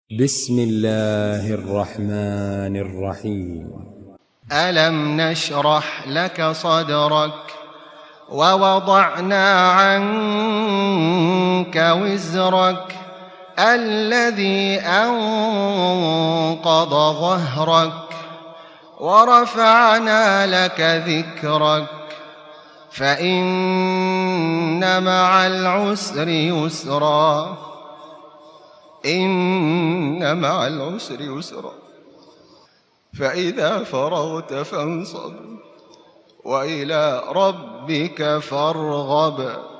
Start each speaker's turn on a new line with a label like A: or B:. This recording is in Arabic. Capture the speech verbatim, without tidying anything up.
A: بسم الله الرحمن الرحيم.
B: ألم نشرح لك صدرك ووضعنا عنك وزرك الذي أنقض ظهرك ورفعنا لك ذكرك فإن مع العسر يسرا إن مع العسر يسرا فإذا فرغت فانصب وإلى ربك فارغب.